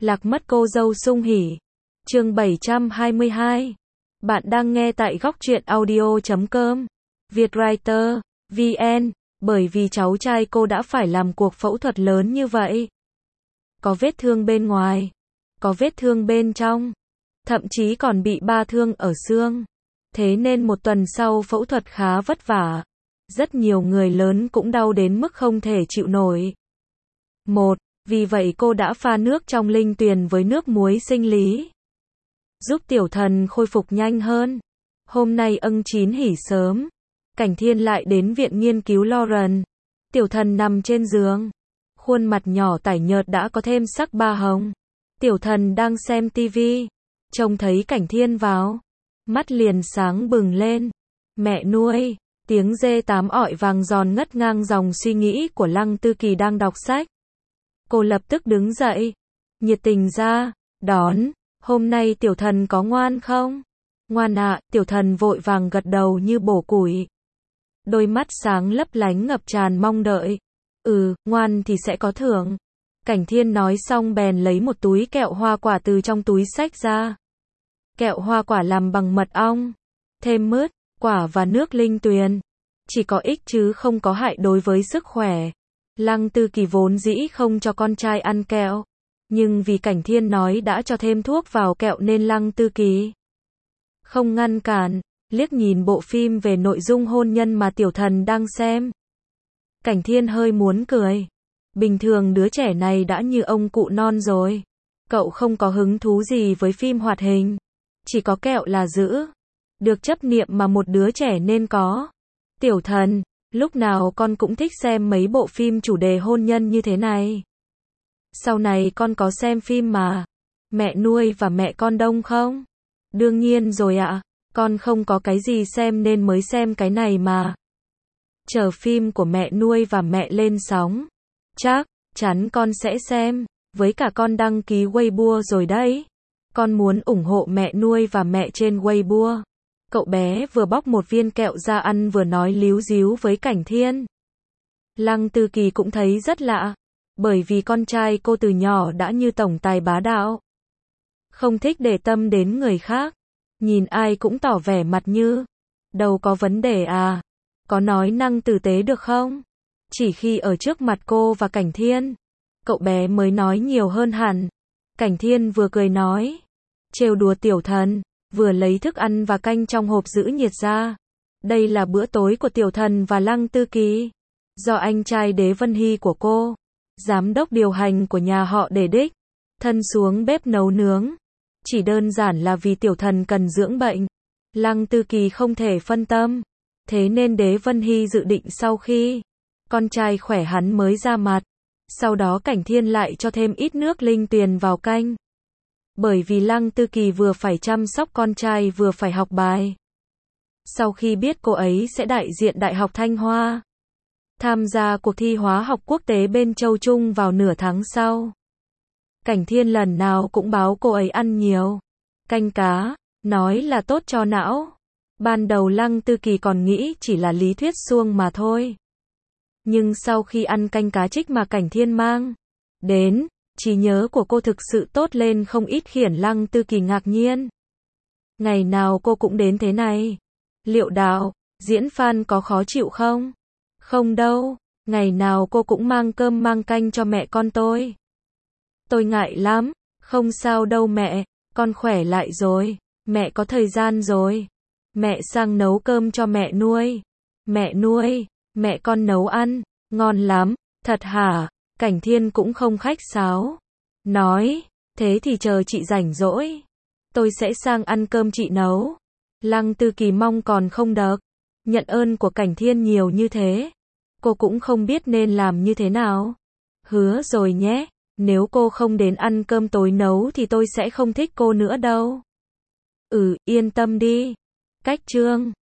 Lạc mất cô dâu sung hỉ. Chương 722. Bạn đang nghe tại góc truyện audio.com. Vietwriter, VN, bởi vì cháu trai cô đã phải làm cuộc phẫu thuật lớn như vậy. Có vết thương bên ngoài, có vết thương bên trong, thậm chí còn bị 3 thương ở xương. Thế nên một tuần sau phẫu thuật khá vất vả. Rất nhiều người lớn cũng đau đến mức không thể chịu nổi. Vì vậy cô đã pha nước trong linh tuyền với nước muối sinh lý, giúp tiểu thần khôi phục nhanh hơn. Hôm nay chín hỉ sớm, Cảnh Thiên lại đến viện nghiên cứu Lauren. Tiểu thần nằm trên giường, khuôn mặt nhỏ tái nhợt đã có thêm sắc ba hồng. Tiểu thần đang xem tivi, trông thấy Cảnh Thiên vào, mắt liền sáng bừng lên. Mẹ nuôi, tiếng dê tám ọi vàng giòn ngất ngang dòng suy nghĩ của Lăng Tư Kỳ đang đọc sách. Cô lập tức đứng dậy, nhiệt tình ra đón. Hôm nay tiểu thần có ngoan không? Ngoan ạ, tiểu thần vội vàng gật đầu như bổ củi. Đôi mắt sáng lấp lánh ngập tràn mong đợi. Ngoan thì sẽ có thưởng. Cảnh Thiên nói xong bèn lấy một túi kẹo hoa quả từ trong túi xách ra. Kẹo hoa quả làm bằng mật ong, thêm mứt, quả và nước linh tuyền. Chỉ có ích chứ không có hại đối với sức khỏe. Lăng Tư Kỳ vốn dĩ không cho con trai ăn kẹo, nhưng vì Cảnh Thiên nói đã cho thêm thuốc vào kẹo nên Lăng Tư Kỳ không ngăn cản, liếc nhìn bộ phim về nội dung hôn nhân mà tiểu thần đang xem. Cảnh Thiên hơi muốn cười. Bình thường đứa trẻ này đã như ông cụ non rồi. Cậu không có hứng thú gì với phim hoạt hình. Chỉ có kẹo là giữ được chấp niệm mà một đứa trẻ nên có. Tiểu thần, lúc nào con cũng thích xem mấy bộ phim chủ đề hôn nhân như thế này. Sau này con có xem phim mà Mẹ Nuôi và Mẹ Con Đông không? Đương nhiên rồi ạ, con không có cái gì xem nên mới xem cái này mà. Chờ phim của Mẹ Nuôi và Mẹ lên sóng, chắc chắn con sẽ xem, với cả con đăng ký Weibo rồi đấy. Con muốn ủng hộ Mẹ Nuôi và Mẹ trên Weibo. Cậu bé vừa bóc một viên kẹo ra ăn vừa nói líu díu với Cảnh Thiên. Lăng Tư Kỳ cũng thấy rất lạ, bởi vì con trai cô từ nhỏ đã như tổng tài bá đạo, không thích để tâm đến người khác, nhìn ai cũng tỏ vẻ mặt như đâu có vấn đề à, có nói năng tử tế được không? Chỉ khi ở trước mặt cô và Cảnh Thiên, cậu bé mới nói nhiều hơn hẳn. Cảnh Thiên vừa cười nói, trêu đùa tiểu thần, vừa lấy thức ăn và canh trong hộp giữ nhiệt ra. Đây là bữa tối của tiểu thần và Lăng Tư Kỳ, do anh trai Đế Vân Hy của cô, giám đốc điều hành của nhà họ để đích thân xuống bếp nấu nướng. Chỉ đơn giản là vì tiểu thần cần dưỡng bệnh, Lăng Tư Kỳ không thể phân tâm, thế nên Đế Vân Hy dự định sau khi con trai khỏe hắn mới ra mặt. Sau đó Cảnh Thiên lại cho thêm ít nước linh tuyền vào canh, bởi vì Lăng Tư Kỳ vừa phải chăm sóc con trai vừa phải học bài. Sau khi biết cô ấy sẽ đại diện Đại học Thanh Hoa, tham gia cuộc thi hóa học quốc tế bên Châu Trung vào nửa tháng sau, Cảnh Thiên lần nào cũng báo cô ấy ăn nhiều canh cá, nói là tốt cho não. Ban đầu Lăng Tư Kỳ còn nghĩ chỉ là lý thuyết suông mà thôi. Nhưng sau khi ăn canh cá trích mà Cảnh Thiên mang đến, trí nhớ của cô thực sự tốt lên không ít, khiến Lăng Tư Kỳ ngạc nhiên. Ngày nào cô cũng đến thế này. Liệu đạo diễn Phan có khó chịu không? Không đâu, ngày nào cô cũng mang cơm mang canh cho mẹ con tôi. Tôi ngại lắm. Không sao đâu mẹ, con khỏe lại rồi, mẹ có thời gian rồi. Mẹ sang nấu cơm cho mẹ nuôi. Mẹ nuôi, mẹ con nấu ăn, ngon lắm. Thật hả? Cảnh Thiên cũng không khách sáo, nói, thế thì chờ chị rảnh rỗi, tôi sẽ sang ăn cơm chị nấu. Lăng Tư Kỳ mong còn không được nhận ơn của Cảnh Thiên nhiều như thế. Cô cũng không biết nên làm như thế nào. Hứa rồi nhé, nếu cô không đến ăn cơm tối nấu thì tôi sẽ không thích cô nữa đâu. Yên tâm đi. Cách chương